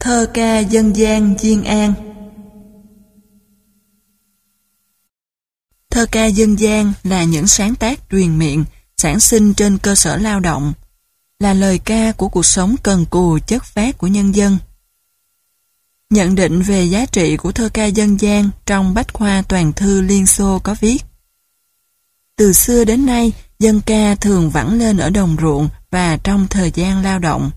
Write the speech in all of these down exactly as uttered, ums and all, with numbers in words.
Thơ ca dân gian Diên An. Thơ ca dân gian là những sáng tác truyền miệng, sản sinh trên cơ sở lao động, là lời ca của cuộc sống cần cù chất phác của nhân dân. Nhận định về giá trị của thơ ca dân gian trong Bách khoa toàn thư Liên Xô có viết: từ xưa đến nay, dân ca thường vẳng lên ở đồng ruộng và trong thời gian lao động.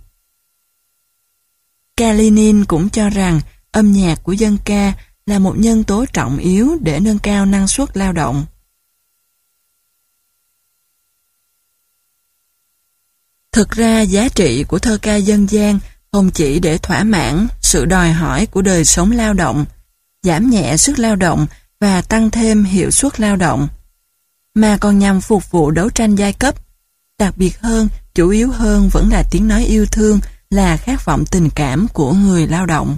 Kalinin cũng cho rằng âm nhạc của dân ca là một nhân tố trọng yếu để nâng cao năng suất lao động. Thực ra giá trị của thơ ca dân gian không chỉ để thỏa mãn sự đòi hỏi của đời sống lao động, giảm nhẹ sức lao động và tăng thêm hiệu suất lao động, mà còn nhằm phục vụ đấu tranh giai cấp. Đặc biệt hơn, chủ yếu hơn vẫn là tiếng nói yêu thương, là khát vọng tình cảm của người lao động.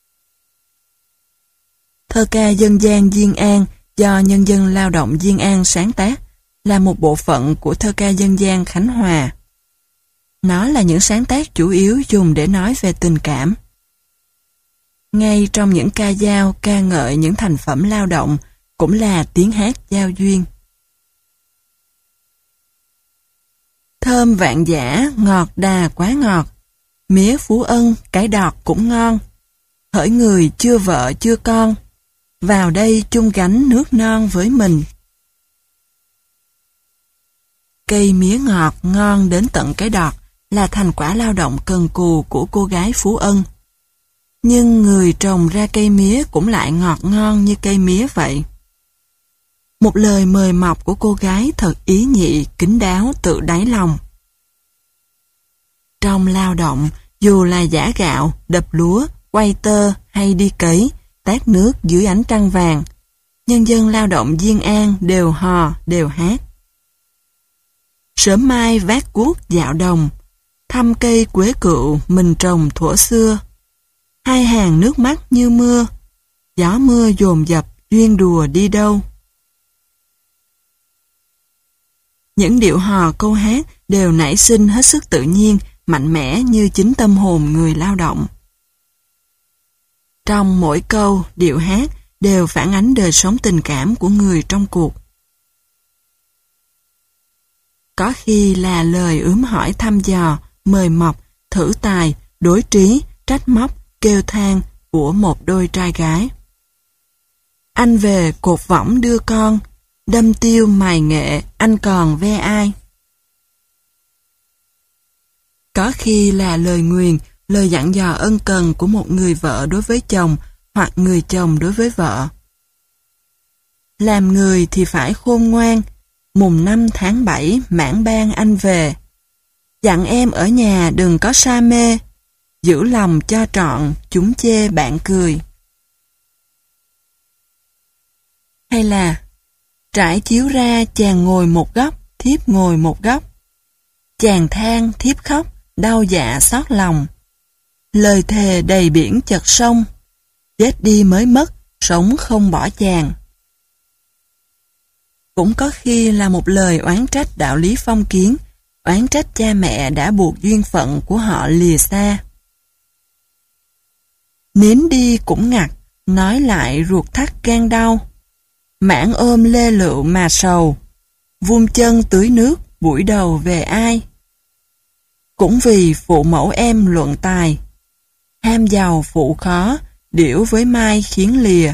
Thơ ca dân gian Diên An do nhân dân lao động Diên An sáng tác là một bộ phận của thơ ca dân gian Khánh Hòa. Nó là những sáng tác chủ yếu dùng để nói về tình cảm. Ngay trong những ca dao ca ngợi những thành phẩm lao động cũng là tiếng hát giao duyên. Thơm vạn dã, ngọt đà quá ngọt, mía Phú Ân, cái đọt cũng ngon. Hỡi người chưa vợ chưa con, vào đây chung gánh nước non với mình. Cây mía ngọt ngon đến tận cái đọt là thành quả lao động cần cù của cô gái Phú Ân. Nhưng người trồng ra cây mía cũng lại ngọt ngon như cây mía vậy. Một lời mời mọc của cô gái thật ý nhị, kín đáo tự đáy lòng. Trong lao động, dù là giã gạo, đập lúa, quay tơ hay đi cấy, tát nước dưới ánh trăng vàng, nhân dân lao động Diên An đều hò, đều hát. Sớm mai vác guốc dạo đồng, thăm cây quế cựu mình trồng thuở xưa. Hai hàng nước mắt như mưa, gió mưa dồn dập duyên đùa đi đâu. Những điệu hò câu hát đều nảy sinh hết sức tự nhiên, mạnh mẽ như chính tâm hồn người lao động. Trong mỗi câu, điệu hát đều phản ánh đời sống tình cảm của người trong cuộc. Có khi là lời ướm hỏi thăm dò, mời mọc, thử tài, đối trí, trách móc, kêu than của một đôi trai gái. Anh về cột võng đưa con, đâm tiêu mài nghệ, anh còn ve ai? Có khi là lời nguyền, lời dặn dò ân cần của một người vợ đối với chồng hoặc người chồng đối với vợ. Làm người thì phải khôn ngoan, mùng năm tháng bảy mãn ban anh về. Dặn em ở nhà đừng có sa mê, giữ lòng cho trọn, chúng chê bạn cười. Hay là trải chiếu ra chàng ngồi một góc, thiếp ngồi một góc. Chàng than, thiếp khóc, đau dạ xót lòng. Lời thề đầy biển chật sông, chết đi mới mất, sống không bỏ chàng. Cũng có khi là một lời oán trách đạo lý phong kiến, oán trách cha mẹ đã buộc duyên phận của họ lìa xa. Nín đi cũng ngặt, nói lại ruột thắt gan đau. Mãn ôm lê lựu mà sầu, vuông chân tưới nước, buổi đầu về ai? Cũng vì phụ mẫu em luận tài, ham giàu phụ khó, điểu với mai khiến lìa.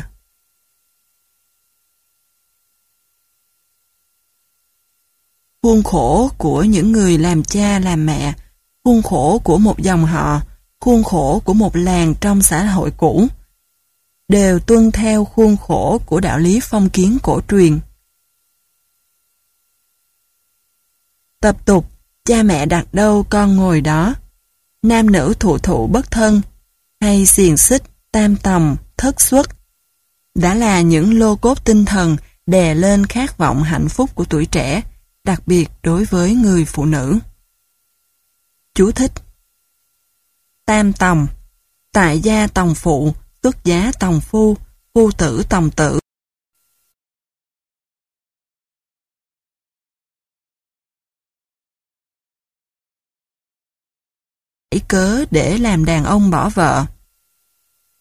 Khuôn khổ của những người làm cha làm mẹ, khuôn khổ của một dòng họ, khuôn khổ của một làng trong xã hội cũ, đều tuân theo khuôn khổ của đạo lý phong kiến cổ truyền. Tập tục, cha mẹ đặt đâu con ngồi đó, nam nữ thụ thụ bất thân, hay xiềng xích, tam tòng, thất xuất, đã là những lô cốt tinh thần đè lên khát vọng hạnh phúc của tuổi trẻ, đặc biệt đối với người phụ nữ. Chú thích: tam tòng, tại gia tòng phụ, xuất giá tòng phu, phu tử tòng tử. Cớ để làm đàn ông bỏ vợ.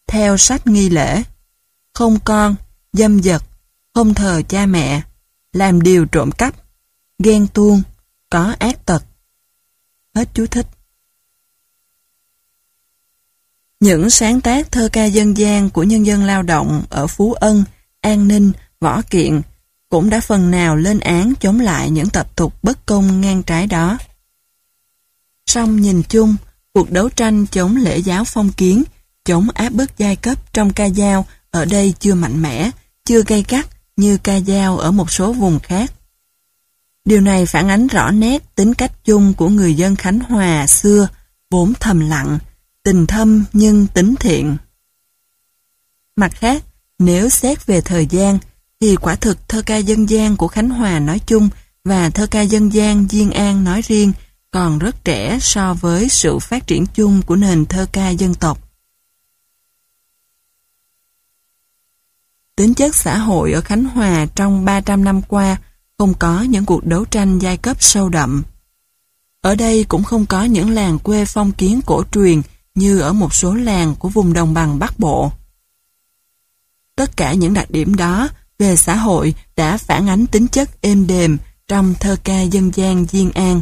theo sách nghi lễ. Không con, dâm dật, không thờ cha mẹ, làm điều trộm cắp, ghen tuông, có ác tật. Hết chú thích. Những sáng tác thơ ca dân gian của nhân dân lao động ở Phú Ân, An Ninh, Võ Kiện cũng đã phần nào lên án chống lại những tập tục bất công ngang trái đó. Song nhìn chung, cuộc đấu tranh chống lễ giáo phong kiến, chống áp bức giai cấp trong ca dao ở đây chưa mạnh mẽ, chưa gay gắt như ca dao ở một số vùng khác. Điều này phản ánh rõ nét tính cách chung của người dân Khánh Hòa xưa, vốn thầm lặng, tình thâm nhưng tính thiện. Mặt khác, nếu xét về thời gian, thì quả thực thơ ca dân gian của Khánh Hòa nói chung và thơ ca dân gian Diên An nói riêng còn rất trẻ so với sự phát triển chung của nền thơ ca dân tộc. Tính chất xã hội ở Khánh Hòa trong ba trăm năm qua không có những cuộc đấu tranh giai cấp sâu đậm. Ở đây cũng không có những làng quê phong kiến cổ truyền như ở một số làng của vùng đồng bằng Bắc Bộ. Tất cả những đặc điểm đó về xã hội đã phản ánh tính chất êm đềm trong thơ ca dân gian Diên An.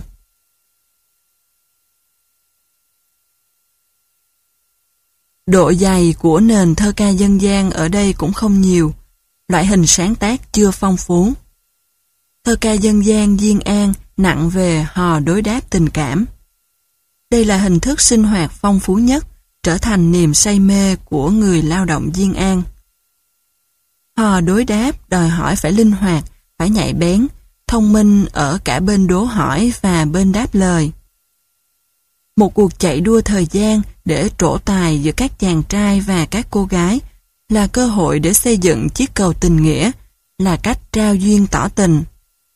Độ dày của nền thơ ca dân gian ở đây cũng không nhiều, loại hình sáng tác chưa phong phú. Thơ ca dân gian Diên An nặng về hò đối đáp tình cảm. Đây là hình thức sinh hoạt phong phú nhất, trở thành niềm say mê của người lao động Diên An. Hò đối đáp đòi hỏi phải linh hoạt, phải nhạy bén, thông minh ở cả bên đố hỏi và bên đáp lời. Một cuộc chạy đua thời gian để trổ tài giữa các chàng trai và các cô gái là cơ hội để xây dựng chiếc cầu tình nghĩa, là cách trao duyên tỏ tình.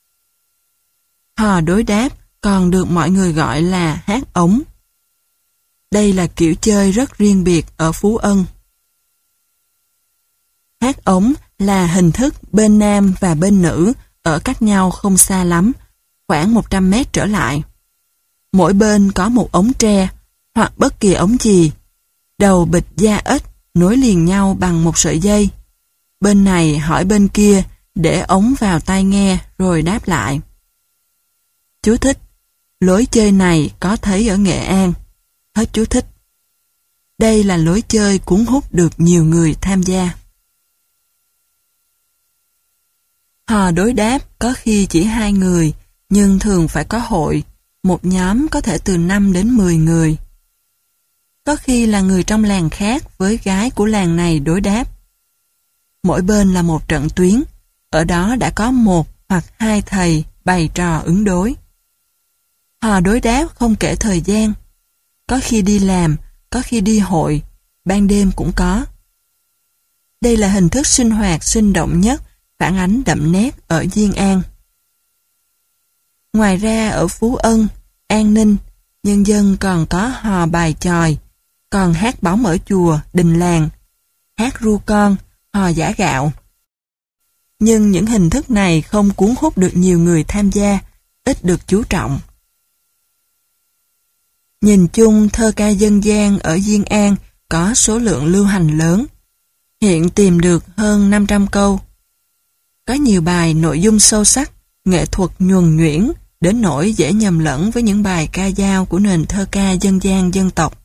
Hò đối đáp còn được mọi người gọi là hát ống. Đây là kiểu chơi rất riêng biệt ở Phú Ân. Hát ống là hình thức bên nam và bên nữ ở cách nhau không xa lắm, khoảng một trăm mét trở lại. Mỗi bên có một ống tre hoặc bất kỳ ống gì, đầu bịch da ếch nối liền nhau bằng một sợi dây. Bên này hỏi bên kia để ống vào tai nghe rồi đáp lại. Chú thích: lối chơi này có thấy ở Nghệ An. Hết chú thích. Đây là lối chơi cuốn hút được nhiều người tham gia. Hò đối đáp có khi chỉ hai người, nhưng thường phải có hội, một nhóm có thể từ năm đến mười người. Có khi là người trong làng khác với gái của làng này đối đáp. Mỗi bên là một trận tuyến, ở đó đã có một hoặc hai thầy bày trò ứng đối. Hò đối đáp không kể thời gian, có khi đi làm, có khi đi hội, ban đêm cũng có. Đây là hình thức sinh hoạt sinh động nhất, phản ánh đậm nét ở Diên An. Ngoài ra ở Phú Ân, An Ninh, nhân dân còn có hò bài chòi, còn hát bóng ở chùa, đình làng, hát ru con, hò giã gạo. Nhưng những hình thức này không cuốn hút được nhiều người tham gia, ít được chú trọng. Nhìn chung, thơ ca dân gian ở Diên An có số lượng lưu hành lớn. Hiện tìm được hơn năm trăm câu. Có nhiều bài nội dung sâu sắc, nghệ thuật nhuần nhuyễn, đến nỗi dễ nhầm lẫn với những bài ca dao của nền thơ ca dân gian dân tộc.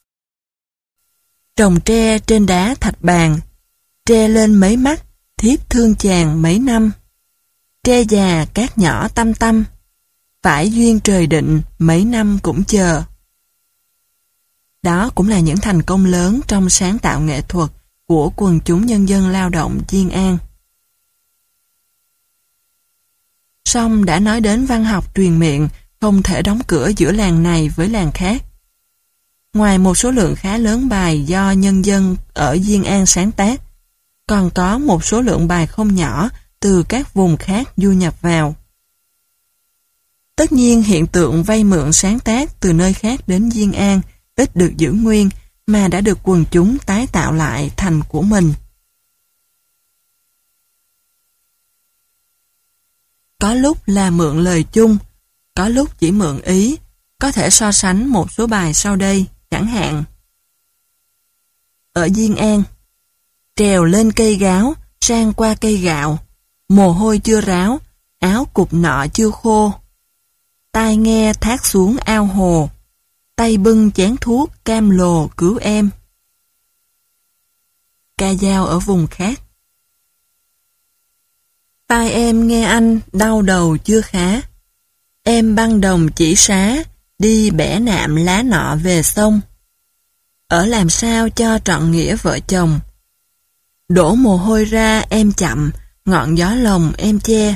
Trồng tre trên đá thạch bàn, tre lên mấy mắt, thiếp thương chàng mấy năm. Tre già cát nhỏ tăm tăm, phải duyên trời định mấy năm cũng chờ. Đó cũng là những thành công lớn trong sáng tạo nghệ thuật của quần chúng nhân dân lao động Diên An. Song đã nói đến văn học truyền miệng không thể đóng cửa giữa làng này với làng khác. Ngoài một số lượng khá lớn bài do nhân dân ở Diên An sáng tác, còn có một số lượng bài không nhỏ từ các vùng khác du nhập vào. Tất nhiên hiện tượng vay mượn sáng tác từ nơi khác đến Diên An ít được giữ nguyên mà đã được quần chúng tái tạo lại thành của mình. Có lúc là mượn lời chung, có lúc chỉ mượn ý, có thể so sánh một số bài sau đây, chẳng hạn. ở Diên An. Trèo lên cây gáo, sang qua cây gạo, mồ hôi chưa ráo, áo cục nọ chưa khô. Tai nghe thác xuống ao hồ, tay bưng chén thuốc cam lồ cứu em. Ca dao ở vùng khác. Tai em nghe anh đau đầu chưa khá, em băng đồng chỉ xá, đi bẻ nạm lá nọ về sông. Ở làm sao cho trọn nghĩa vợ chồng, đổ mồ hôi ra em chậm, ngọn gió lòng em che.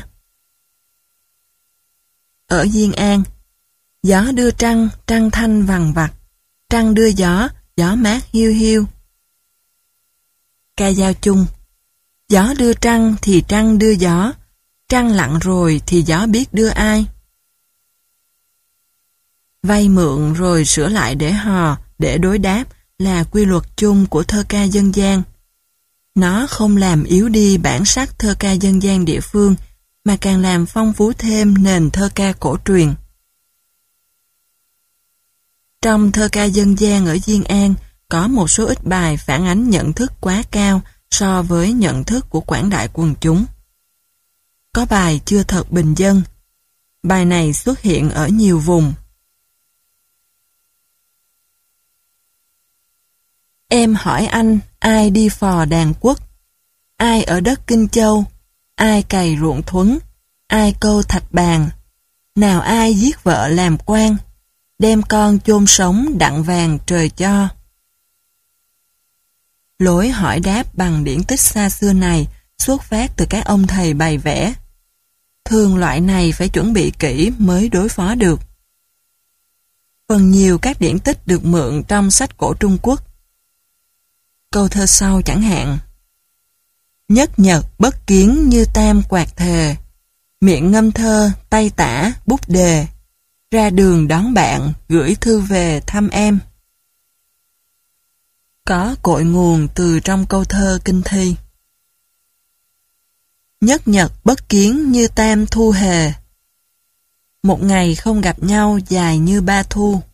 Ở Diên An, gió đưa trăng, trăng thanh vằng vặc, trăng đưa gió, gió mát hiu hiu. Ca dao chung. Gió đưa trăng thì trăng đưa gió, trăng lặng rồi thì gió biết đưa ai. Vay mượn rồi sửa lại để hò, để đối đáp là quy luật chung của thơ ca dân gian. Nó không làm yếu đi bản sắc thơ ca dân gian địa phương, mà càng làm phong phú thêm nền thơ ca cổ truyền. Trong thơ ca dân gian ở Diên An, có một số ít bài phản ánh nhận thức quá cao so với nhận thức của quảng đại quần chúng. Có bài chưa thật bình dân. Bài này xuất hiện ở nhiều vùng. Em hỏi anh, ai đi phò đàn quốc? Ai ở đất Kinh Châu? Ai cày ruộng thuấn? Ai câu thạch bàn? Nào ai giết vợ làm quan? Đem con chôn sống đặng vàng trời cho. Lối hỏi đáp bằng điển tích xa xưa này xuất phát từ các ông thầy bày vẽ. Thường loại này phải chuẩn bị kỹ mới đối phó được. Phần nhiều các điển tích được mượn trong sách cổ Trung Quốc. Câu thơ sau chẳng hạn: Nhất nhật bất kiến như tam quạt thề, miệng ngâm thơ, tay tả, bút đề, ra đường đón bạn, gửi thư về thăm em. Có cội nguồn từ trong câu thơ kinh thi. Nhất nhật bất kiến như tam thu hề, một ngày không gặp nhau dài như ba thu.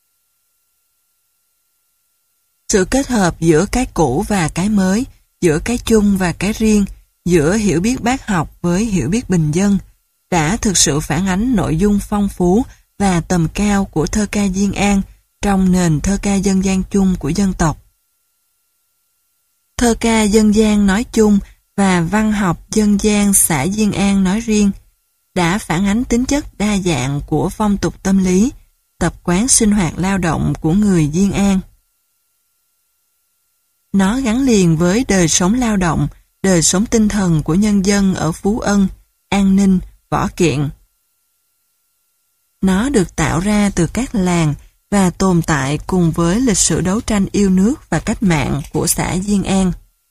Sự kết hợp giữa cái cũ và cái mới, giữa cái chung và cái riêng, giữa hiểu biết bác học với hiểu biết bình dân, đã thực sự phản ánh nội dung phong phú và tầm cao của thơ ca Diên An trong nền thơ ca dân gian chung của dân tộc. Thơ ca dân gian nói chung và văn học dân gian xã Diên An nói riêng đã phản ánh tính chất đa dạng của phong tục tâm lý, tập quán sinh hoạt lao động của người Diên An. Nó gắn liền với đời sống lao động, đời sống tinh thần của nhân dân ở Phú Ân, An Ninh, Võ Kiện. Nó được tạo ra từ các làng và tồn tại cùng với lịch sử đấu tranh yêu nước và cách mạng của xã Diên An.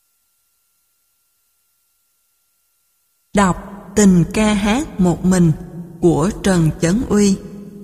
Đọc Tình ca hát một mình của Trần Chấn Uy.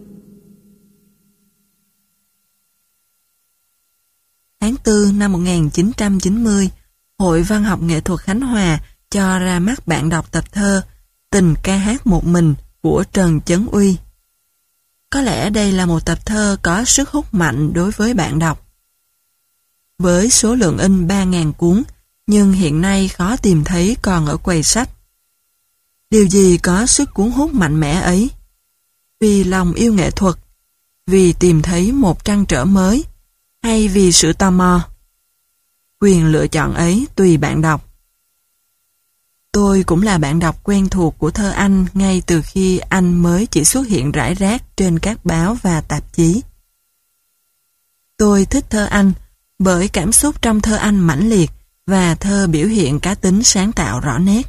Tháng tư năm một nghìn chín trăm chín mươi, Hội Văn học Nghệ thuật Khánh Hòa cho ra mắt bạn đọc tập thơ Tình ca hát một mình của Trần Chấn Uy. Có lẽ đây là một tập thơ có sức hút mạnh đối với bạn đọc. Với số lượng in ba nghìn cuốn, nhưng hiện nay khó tìm thấy còn ở quầy sách. Điều gì có sức cuốn hút mạnh mẽ ấy? Vì lòng yêu nghệ thuật, vì tìm thấy một trăn trở mới, hay vì sự tò mò? Quyền lựa chọn ấy tùy bạn đọc. Tôi cũng là bạn đọc quen thuộc của thơ anh ngay từ khi anh mới chỉ xuất hiện rải rác trên các báo và tạp chí. Tôi thích thơ anh bởi cảm xúc trong thơ anh mãnh liệt và thơ biểu hiện cá tính sáng tạo rõ nét.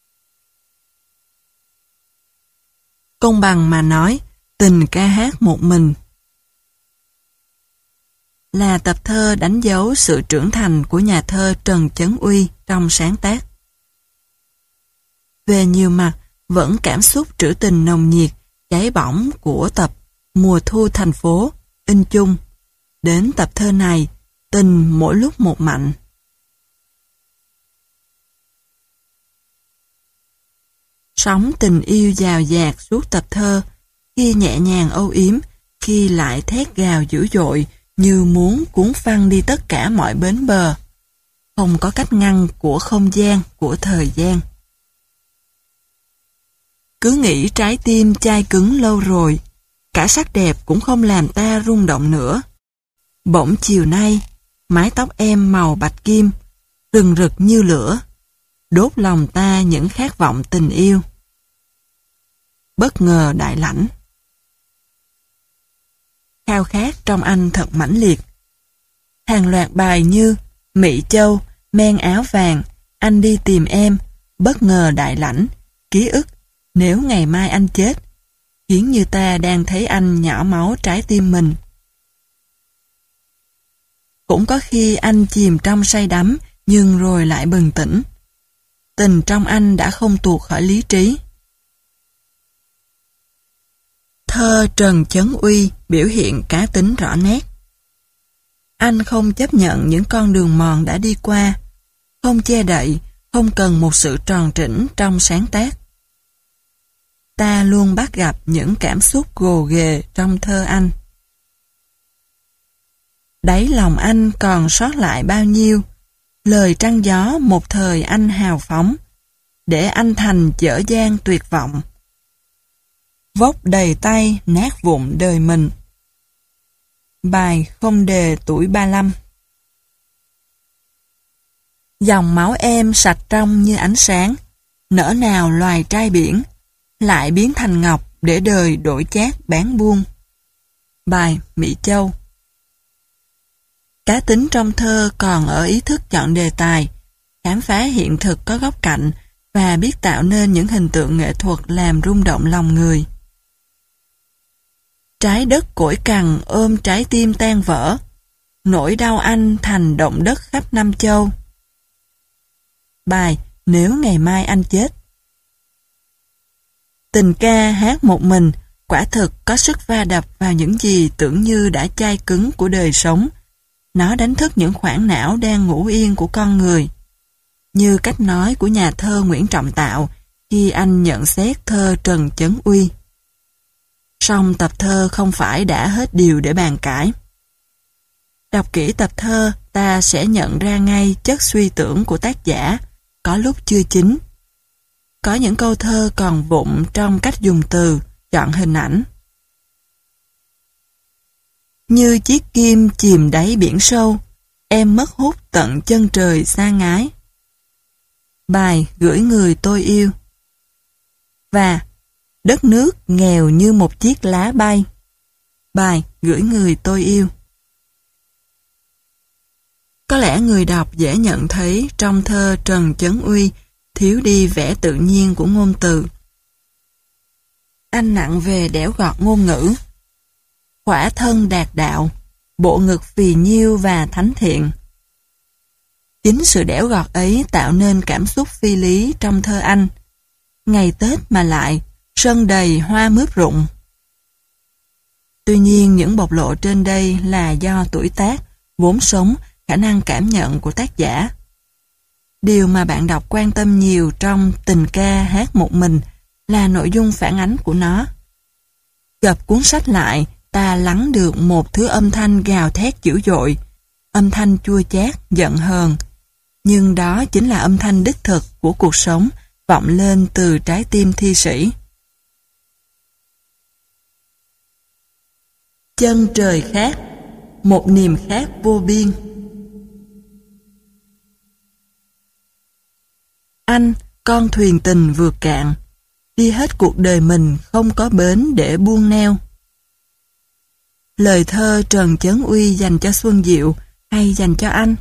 Công bằng mà nói, Tình ca hát một mình là tập thơ đánh dấu sự trưởng thành của nhà thơ Trần Chấn Uy trong sáng tác. Về nhiều mặt, vẫn cảm xúc trữ tình nồng nhiệt, cháy bỏng của tập Mùa thu thành phố, in chung. Đến tập thơ này, Tình mỗi lúc một mạnh. Sóng tình yêu dào dạt suốt tập thơ, khi nhẹ nhàng âu yếm, khi lại thét gào dữ dội, như muốn cuốn phăng đi tất cả mọi bến bờ. không có cách ngăn của không gian, của thời gian. Cứ nghĩ trái tim chai cứng lâu rồi, cả sắc đẹp cũng không làm ta rung động nữa. Bỗng chiều nay, mái tóc em màu bạch kim, rừng rực như lửa, đốt lòng ta những khát vọng tình yêu. Bất ngờ đại lãnh. Khao khát trong anh thật mãnh liệt. Hàng loạt bài như Mỹ Châu, Men áo vàng, Anh đi tìm em, Bất ngờ đại lãnh, Ký ức, Nếu ngày mai anh chết, khiến như ta đang thấy anh nhỏ máu trái tim mình. Cũng có khi anh chìm trong say đắm, nhưng rồi lại bừng tỉnh. Tình trong anh đã không tuột khỏi lý trí. Thơ Trần Chấn Uy biểu hiện cá tính rõ nét. Anh không chấp nhận những con đường mòn đã đi qua, không che đậy, không cần một sự tròn trĩnh trong sáng tác. Ta luôn bắt gặp những cảm xúc gồ ghề trong thơ anh. Đáy lòng anh còn sót lại bao nhiêu lời trăng gió một thời anh hào phóng, để anh thành dở dang tuyệt vọng. Vốc đầy tay nát vụn đời mình. Bài Không đề tuổi ba lăm. Dòng máu em sạch trong như ánh sáng, nỡ nào loài trai biển, lại biến thành ngọc để đời đổi chác bán buôn. Bài Mỹ Châu. Cá tính trong thơ còn ở ý thức chọn đề tài, khám phá hiện thực có góc cạnh và biết tạo nên những hình tượng nghệ thuật làm rung động lòng người. Trái đất cỗi cằn ôm trái tim tan vỡ, nỗi đau anh thành động đất khắp năm châu. Bài Nếu ngày mai anh chết. Tình ca hát một mình quả thực có sức va đập vào những gì tưởng như đã chai cứng của đời sống. Nó đánh thức những khoảng não đang ngủ yên của con người. Như cách nói của nhà thơ Nguyễn Trọng Tạo khi anh nhận xét thơ Trần Chấn Uy. Song tập thơ không phải đã hết điều để bàn cãi. Đọc kỹ tập thơ, ta sẽ nhận ra ngay chất suy tưởng của tác giả, có lúc chưa chín. Có những câu thơ còn vụng trong cách dùng từ, chọn hình ảnh. Như chiếc kim chìm đáy biển sâu, em mất hút tận chân trời xa ngái. Bài Gửi người tôi yêu. Và đất nước nghèo như một chiếc lá bay. Bài Gửi người tôi yêu. Có lẽ người đọc dễ nhận thấy trong thơ Trần Chấn Uy thiếu đi vẻ tự nhiên của ngôn từ. Anh nặng về đẽo gọt ngôn ngữ. Khỏa thân đạt đạo, bộ ngực phì nhiêu và thánh thiện. Chính sự đẽo gọt ấy tạo nên cảm xúc phi lý trong thơ anh. Ngày Tết mà lại, sân đầy hoa mướp rụng. Tuy nhiên những bộc lộ trên đây là do tuổi tác, vốn sống, khả năng cảm nhận của tác giả. Điều mà bạn đọc quan tâm nhiều trong Tình ca hát một mình là nội dung phản ánh của nó. Gập cuốn sách lại, ta lắng được một thứ âm thanh gào thét dữ dội, âm thanh chua chát, giận hờn. Nhưng đó chính là âm thanh đích thực của cuộc sống vọng lên từ trái tim thi sĩ. Chân trời khác, một niềm khát vô biên. Anh, con thuyền tình vượt cạn, đi hết cuộc đời mình không có bến để buông neo. Lời thơ Trần Chấn Uy dành cho Xuân Diệu hay dành cho anh?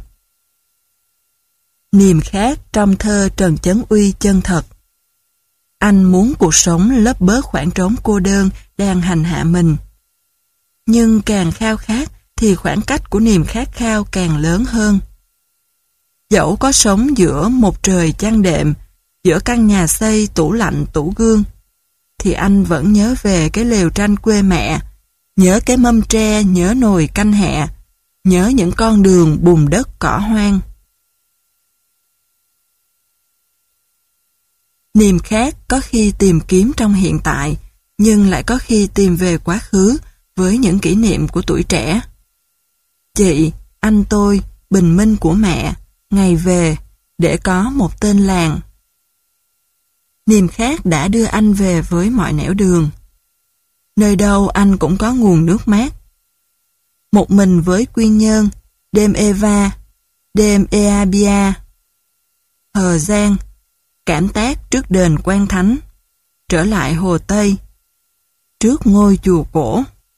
Niềm khát trong thơ Trần Chấn Uy chân thật. Anh muốn cuộc sống lấp bớt khoảng trống cô đơn đang hành hạ mình. Nhưng càng khao khát thì khoảng cách của niềm khát khao càng lớn hơn. Dẫu có sống giữa một trời chăn đệm, giữa căn nhà xây tủ lạnh tủ gương, thì anh vẫn nhớ về cái lều tranh quê mẹ, nhớ cái mâm tre, nhớ nồi canh hẹ, nhớ những con đường bùn đất cỏ hoang. Niềm khát có khi tìm kiếm trong hiện tại, nhưng lại có khi tìm về quá khứ với những kỷ niệm của tuổi trẻ. Chị, anh tôi, bình minh của mẹ, ngày về, để có một tên làng. Niềm khát đã đưa anh về với mọi nẻo đường. Nơi đâu anh cũng có nguồn nước mát. Một mình với Quy Nhơn, đêm Eva, đêm Eabia, Hờ Giang, cảm tác trước đền Quan Thánh, trở lại Hồ Tây, trước ngôi chùa cổ.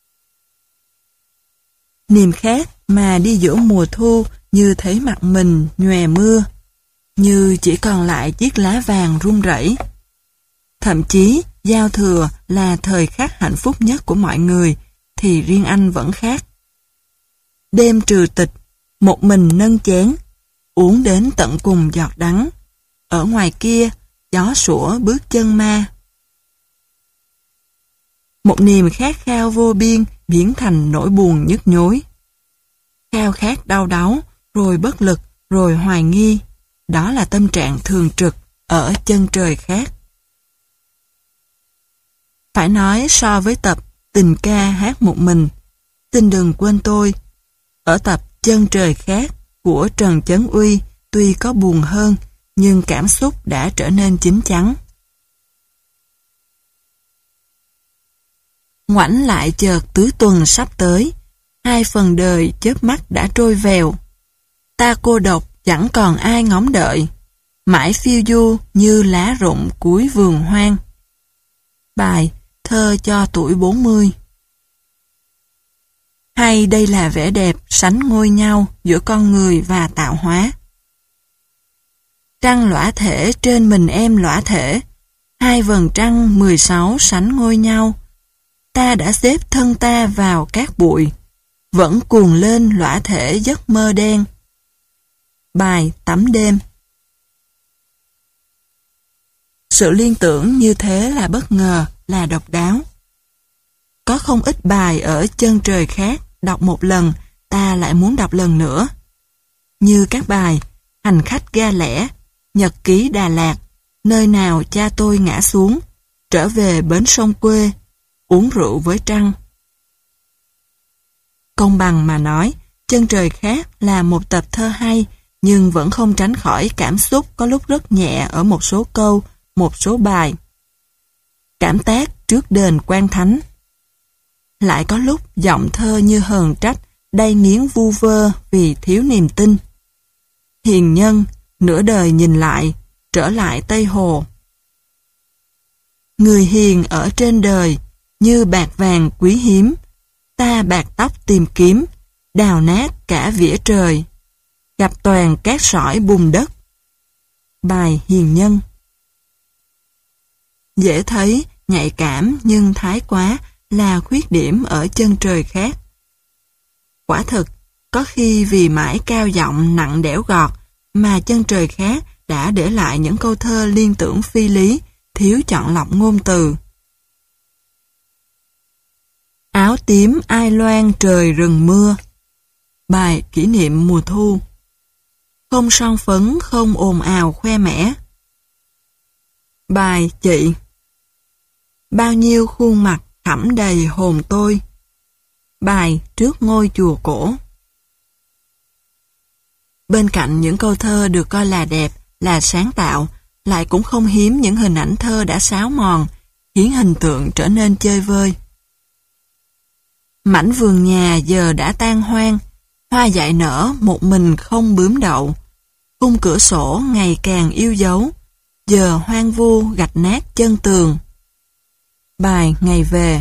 Niềm khát mà đi giữa mùa thu như thấy mặt mình nhòe mưa, như chỉ còn lại chiếc lá vàng rung rẩy. Thậm chí giao thừa là thời khắc hạnh phúc nhất của mọi người, thì riêng anh vẫn khác. Đêm trừ tịch, một mình nâng chén, uống đến tận cùng giọt đắng. Ở ngoài kia, gió sủa bước chân ma. Một niềm khát khao vô biên biến thành nỗi buồn nhức nhối. Khao khát đau đáu, rồi bất lực, rồi hoài nghi. Đó là tâm trạng thường trực ở chân trời khác. Phải nói so với tập Tình ca hát một mình, xin đừng quên tôi, ở tập Chân trời khác của Trần Chấn Uy tuy có buồn hơn, nhưng cảm xúc đã trở nên chín chắn. Ngoảnh lại chợt tứ tuần sắp tới, hai phần đời chớp mắt đã trôi vèo. Ta cô độc chẳng còn ai ngóng đợi, mãi phiêu du như lá rụng cuối vườn hoang. Bài Thơ cho tuổi bốn mươi. Hay đây là vẻ đẹp sánh ngôi nhau giữa con người và tạo hóa. Trăng lõa thể trên mình em lõa thể, hai vầng trăng mười sáu sánh ngôi nhau. Ta đã xếp thân ta vào cát bụi, vẫn cuồng lên lõa thể giấc mơ đen. Bài Tắm đêm. Sự liên tưởng như thế là bất ngờ, là độc đáo. Có không ít bài ở Chân trời khác, đọc một lần, ta lại muốn đọc lần nữa. Như các bài Hành khách ga lẻ, Nhật ký Đà Lạt, Nơi nào cha tôi ngã xuống, Trở về bến sông quê, Uống rượu với trăng. Công bằng mà nói, Chân trời khác là một tập thơ hay, nhưng vẫn không tránh khỏi cảm xúc có lúc rất nhẹ ở một số câu, một số bài. Cảm tác trước đền Quan Thánh. Lại có lúc giọng thơ như hờn trách, đay nghiến vu vơ vì thiếu niềm tin. Hiền nhân, nửa đời nhìn lại, trở lại Tây Hồ. Người hiền ở trên đời, như bạc vàng quý hiếm, ta bạc tóc tìm kiếm, đào nát cả vỉa trời, gặp toàn cát sỏi bùn đất. Bài Hiền nhân. Dễ thấy, nhạy cảm nhưng thái quá là khuyết điểm ở Chân trời khác. Quả thực, có khi vì mãi cao giọng nặng đẽo gọt mà Chân trời khác đã để lại những câu thơ liên tưởng phi lý, thiếu chọn lọc ngôn từ. Áo tím ai loan trời rừng mưa. Bài kỷ niệm mùa thu. Không son phấn, không ồn ào khoe mẽ. Bài chị. Bao nhiêu khuôn mặt thẳm đầy hồn tôi. Bài trước ngôi chùa cổ. Bên cạnh những câu thơ được coi là đẹp, là sáng tạo, lại cũng không hiếm những hình ảnh thơ đã xáo mòn, khiến hình tượng trở nên chơi vơi. Mảnh vườn nhà giờ đã tan hoang, hoa dại nở một mình không bướm đậu. Khung cửa sổ ngày càng yêu dấu, giờ hoang vu gạch nát chân tường. Bài Ngày về.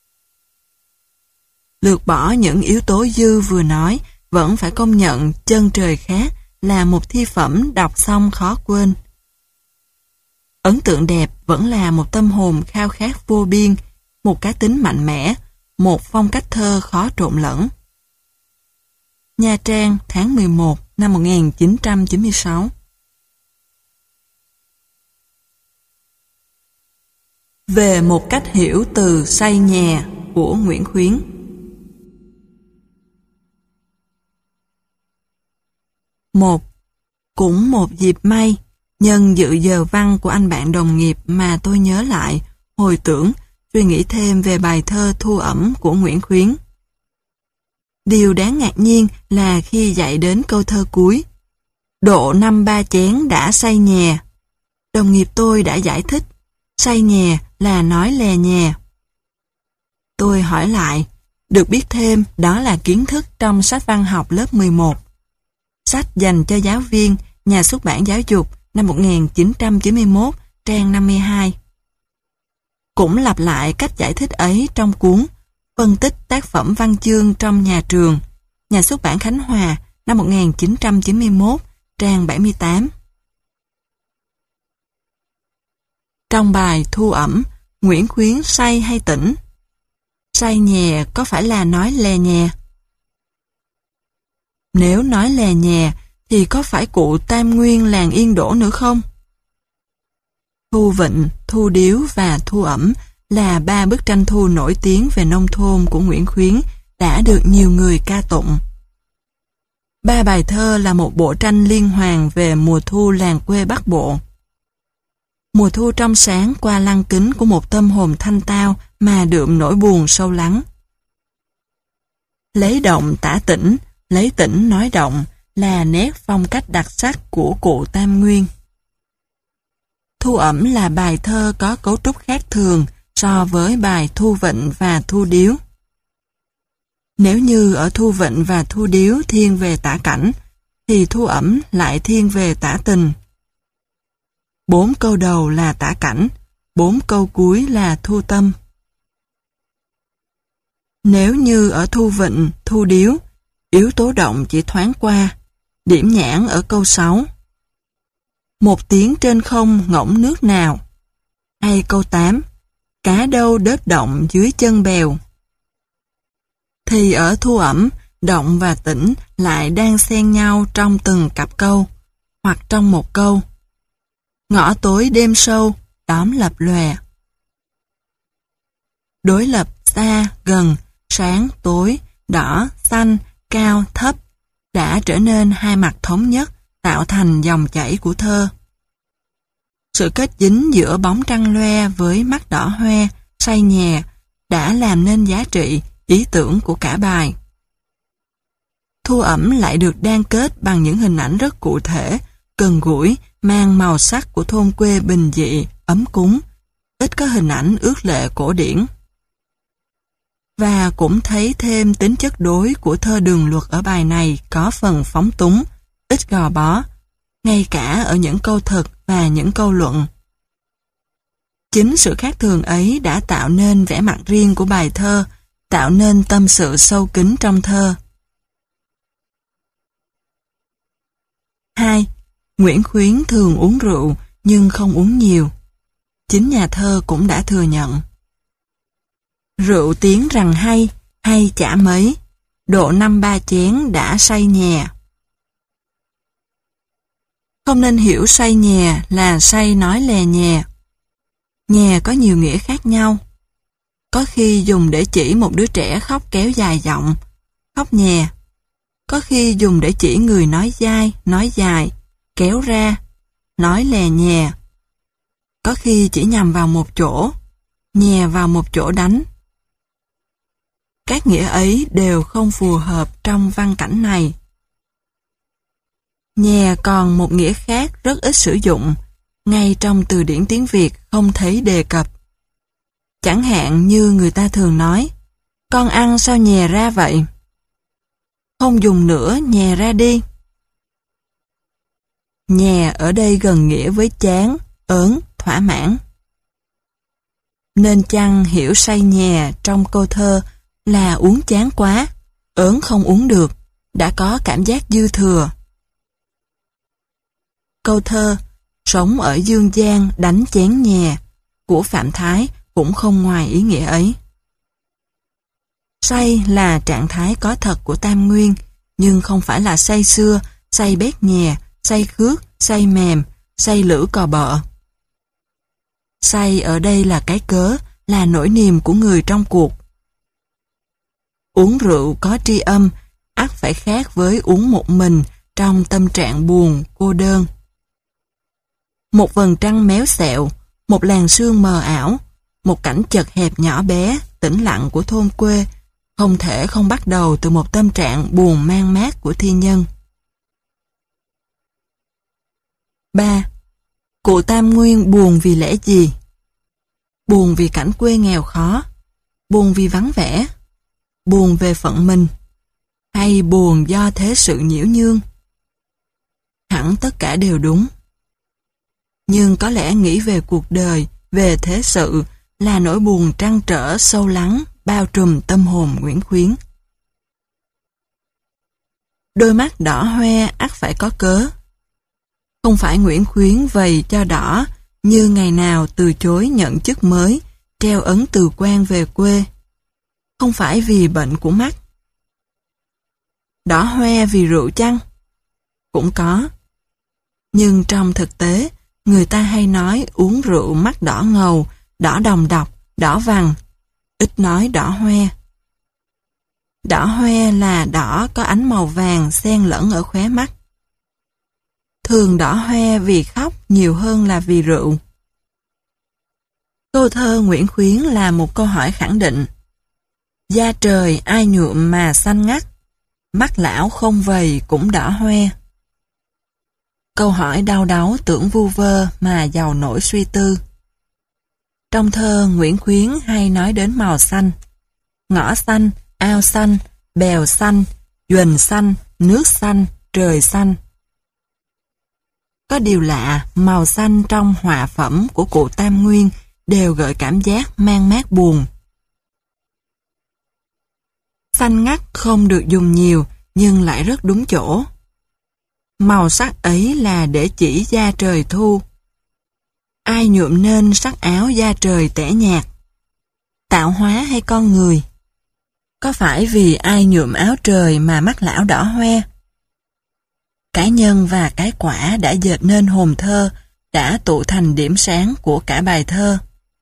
Lược bỏ những yếu tố dư vừa nói, vẫn phải công nhận Chân trời khác là một thi phẩm đọc xong khó quên. Ấn tượng đẹp vẫn là một tâm hồn khao khát vô biên, một cá tính mạnh mẽ, một phong cách thơ khó trộn lẫn. Nha Trang, tháng mười một năm một nghìn chín trăm chín mươi sáu. Về một cách hiểu từ say nhè của Nguyễn Khuyến. Một. Cũng một dịp may, nhân dự giờ văn của anh bạn đồng nghiệp mà tôi nhớ lại, hồi tưởng, suy nghĩ thêm về bài thơ Thu ẩm của Nguyễn Khuyến. Điều đáng ngạc nhiên là khi dạy đến câu thơ cuối. Độ năm ba chén đã say nhè. Đồng nghiệp tôi đã giải thích, say nhè là nói lè nhè. Tôi hỏi lại, được biết thêm đó là kiến thức trong sách văn học lớp mười một. Sách dành cho giáo viên, Nhà xuất bản Giáo dục, năm một nghìn chín trăm chín mươi mốt, trang năm mươi hai. Cũng lặp lại cách giải thích ấy trong cuốn Phân tích tác phẩm văn chương trong nhà trường, Nhà xuất bản Khánh Hòa, năm một nghìn chín trăm chín mươi mốt, trang bảy mươi tám. Trong bài Thu ẩm, Nguyễn Khuyến say hay tỉnh? Say nhè có phải là nói lè nhè? Nếu nói lè nhè thì có phải cụ Tam Nguyên làng Yên Đỗ nữa không? Thu Vịnh, Thu Điếu và Thu ẩm là ba bức tranh thu nổi tiếng về nông thôn của Nguyễn Khuyến đã được nhiều người ca tụng. Ba bài thơ là một bộ tranh liên hoàn về mùa thu làng quê Bắc Bộ. Mùa thu trong sáng qua lăng kính của một tâm hồn thanh tao mà đượm nỗi buồn sâu lắng. Lấy động tả tỉnh, lấy tỉnh nói động là nét phong cách đặc sắc của cụ Tam Nguyên. Thu ẩm là bài thơ có cấu trúc khác thường so với bài Thu Vịnh và Thu Điếu. Nếu như ở Thu Vịnh và Thu Điếu thiên về tả cảnh, thì Thu ẩm lại thiên về tả tình. Bốn câu đầu là tả cảnh, bốn câu cuối là thu tâm. Nếu như ở Thu Vịnh, Thu Điếu, yếu tố động chỉ thoáng qua, điểm nhãn ở câu sáu. Một tiếng trên không ngỗng nước nào. Hay câu tám, cá đâu đớp động dưới chân bèo. Thì ở Thu ẩm, động và tĩnh lại đang xen nhau trong từng cặp câu, hoặc trong một câu. Ngõ tối đêm sâu, đóm lập lòe. Đối lập xa, gần, sáng, tối, đỏ, xanh, cao, thấp đã trở nên hai mặt thống nhất, tạo thành dòng chảy của thơ. Sự kết dính giữa bóng trăng loe với mắt đỏ hoe, say nhè đã làm nên giá trị, ý tưởng của cả bài. Thu ẩm lại được đan kết bằng những hình ảnh rất cụ thể, gần gũi, mang màu sắc của thôn quê bình dị, ấm cúng, ít có hình ảnh ước lệ cổ điển. Và cũng thấy thêm tính chất đối của thơ đường luật ở bài này có phần phóng túng, ít gò bó, ngay cả ở những câu thực và những câu luận. Chính sự khác thường ấy đã tạo nên vẻ mặt riêng của bài thơ, tạo nên tâm sự sâu kín trong thơ. hai. Nguyễn Khuyến thường uống rượu nhưng không uống nhiều. Chính nhà thơ cũng đã thừa nhận. Rượu tiếng rằng hay, hay chả mấy, độ năm ba chén đã say nhè. Không nên hiểu say nhè là say nói lè nhè. Nhè có nhiều nghĩa khác nhau. Có khi dùng để chỉ một đứa trẻ khóc kéo dài giọng, khóc nhè. Có khi dùng để chỉ người nói dai, nói dài, kéo ra, nói lè nhè. Có khi chỉ nhằm vào một chỗ, nhè vào một chỗ đánh. Các nghĩa ấy đều không phù hợp trong văn cảnh này. Nhè còn một nghĩa khác rất ít sử dụng, ngay trong từ điển tiếng Việt không thấy đề cập. Chẳng hạn như người ta thường nói, con ăn sao nhè ra vậy? Không dùng nữa, nhè ra đi. Nhè ở đây gần nghĩa với chán, ớn, thỏa mãn. Nên chăng hiểu say nhè trong câu thơ là uống chán quá, ớn không uống được, đã có cảm giác dư thừa. Câu thơ sống ở dương gian đánh chén nhè của Phạm Thái cũng không ngoài ý nghĩa ấy. Say là trạng thái có thật của Tam Nguyên, nhưng không phải là say xưa, say bét nhè, say khước, say mềm, say lử cò bợ. Say ở đây là cái cớ, là nỗi niềm của người trong cuộc. Uống rượu có tri âm, ắt phải khác với uống một mình trong tâm trạng buồn, cô đơn. Một vầng trăng méo xẹo, một làn sương mờ ảo, một cảnh chật hẹp nhỏ bé, tĩnh lặng của thôn quê, không thể không bắt đầu từ một tâm trạng buồn mang mát của thi nhân. ba. Cụ Tam Nguyên buồn vì lẽ gì? Buồn vì cảnh quê nghèo khó, buồn vì vắng vẻ, buồn về phận mình, hay buồn do thế sự nhiễu nhương? Hẳn tất cả đều đúng. Nhưng có lẽ nghĩ về cuộc đời, về thế sự là nỗi buồn trăn trở sâu lắng, bao trùm tâm hồn Nguyễn Khuyến. Đôi mắt đỏ hoe ắt phải có cớ. Không phải Nguyễn Khuyến vầy cho đỏ như ngày nào từ chối nhận chức mới, treo ấn từ quan về quê. Không phải vì bệnh của mắt. Đỏ hoe vì rượu chăng? Cũng có. Nhưng trong thực tế, người ta hay nói uống rượu mắt đỏ ngầu, đỏ đồng độc, đỏ vằn, ít nói đỏ hoe. Đỏ hoe là đỏ có ánh màu vàng xen lẫn ở khóe mắt. Thường đỏ hoe vì khóc nhiều hơn là vì rượu. Câu thơ Nguyễn Khuyến là một câu hỏi khẳng định. Da trời ai nhuộm mà xanh ngắt, mắt lão không vầy cũng đỏ hoe. Câu hỏi đau đáu tưởng vu vơ mà giàu nỗi suy tư. Trong thơ Nguyễn Khuyến hay nói đến màu xanh. Ngõ xanh, ao xanh, bèo xanh, duềnh xanh, nước xanh, trời xanh. Có điều lạ, màu xanh trong họa phẩm của cụ Tam Nguyên đều gợi cảm giác mang mát buồn. Xanh ngắt không được dùng nhiều nhưng lại rất đúng chỗ. Màu sắc ấy là để chỉ da trời thu. Ai nhuộm nên sắc áo da trời tẻ nhạt? Tạo hóa hay con người? Có phải vì ai nhuộm áo trời mà mắt lão đỏ hoe? Cái nhân và cái quả đã dệt nên hồn thơ, đã tụ thành điểm sáng của cả bài thơ.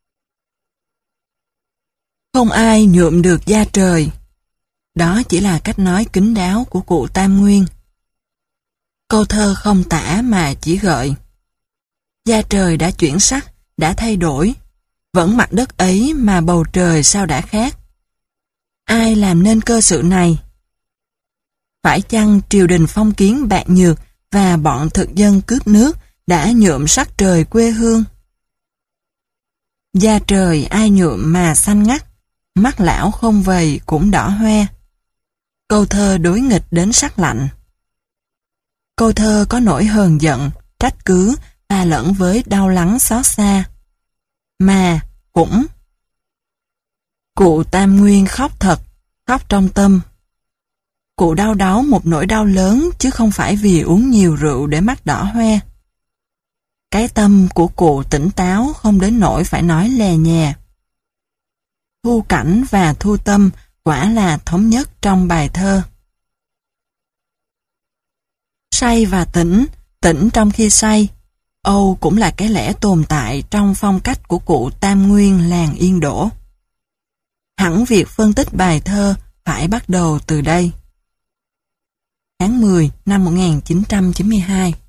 Không ai nhuộm được da trời. Đó chỉ là cách nói kín đáo của cụ Tam Nguyên. Câu thơ không tả mà chỉ gợi. Da trời đã chuyển sắc, đã thay đổi. Vẫn mặt đất ấy mà bầu trời sao đã khác. Ai làm nên cơ sự này? Phải chăng triều đình phong kiến bạc nhược và bọn thực dân cướp nước đã nhuộm sắc trời quê hương? Da trời ai nhuộm mà xanh ngắt, mắt lão không vầy cũng đỏ hoe. Câu thơ đối nghịch đến sắc lạnh. Câu thơ có nỗi hờn giận, trách cứ pha lẫn với đau lắng xót xa. Mà cũng cụ Tam Nguyên khóc thật, khóc trong tâm. Cụ đau đáu một nỗi đau lớn chứ không phải vì uống nhiều rượu để mắt đỏ hoe. Cái tâm của cụ tỉnh táo không đến nỗi phải nói lè nhè. Thu cảnh và thu tâm quả là thống nhất trong bài thơ. Say và tỉnh, tỉnh trong khi say, Âu cũng là cái lẽ tồn tại trong phong cách của cụ Tam Nguyên làng Yên Đỗ. Hẳn việc phân tích bài thơ phải bắt đầu từ đây. Tháng mười năm một nghìn chín trăm chín mươi hai.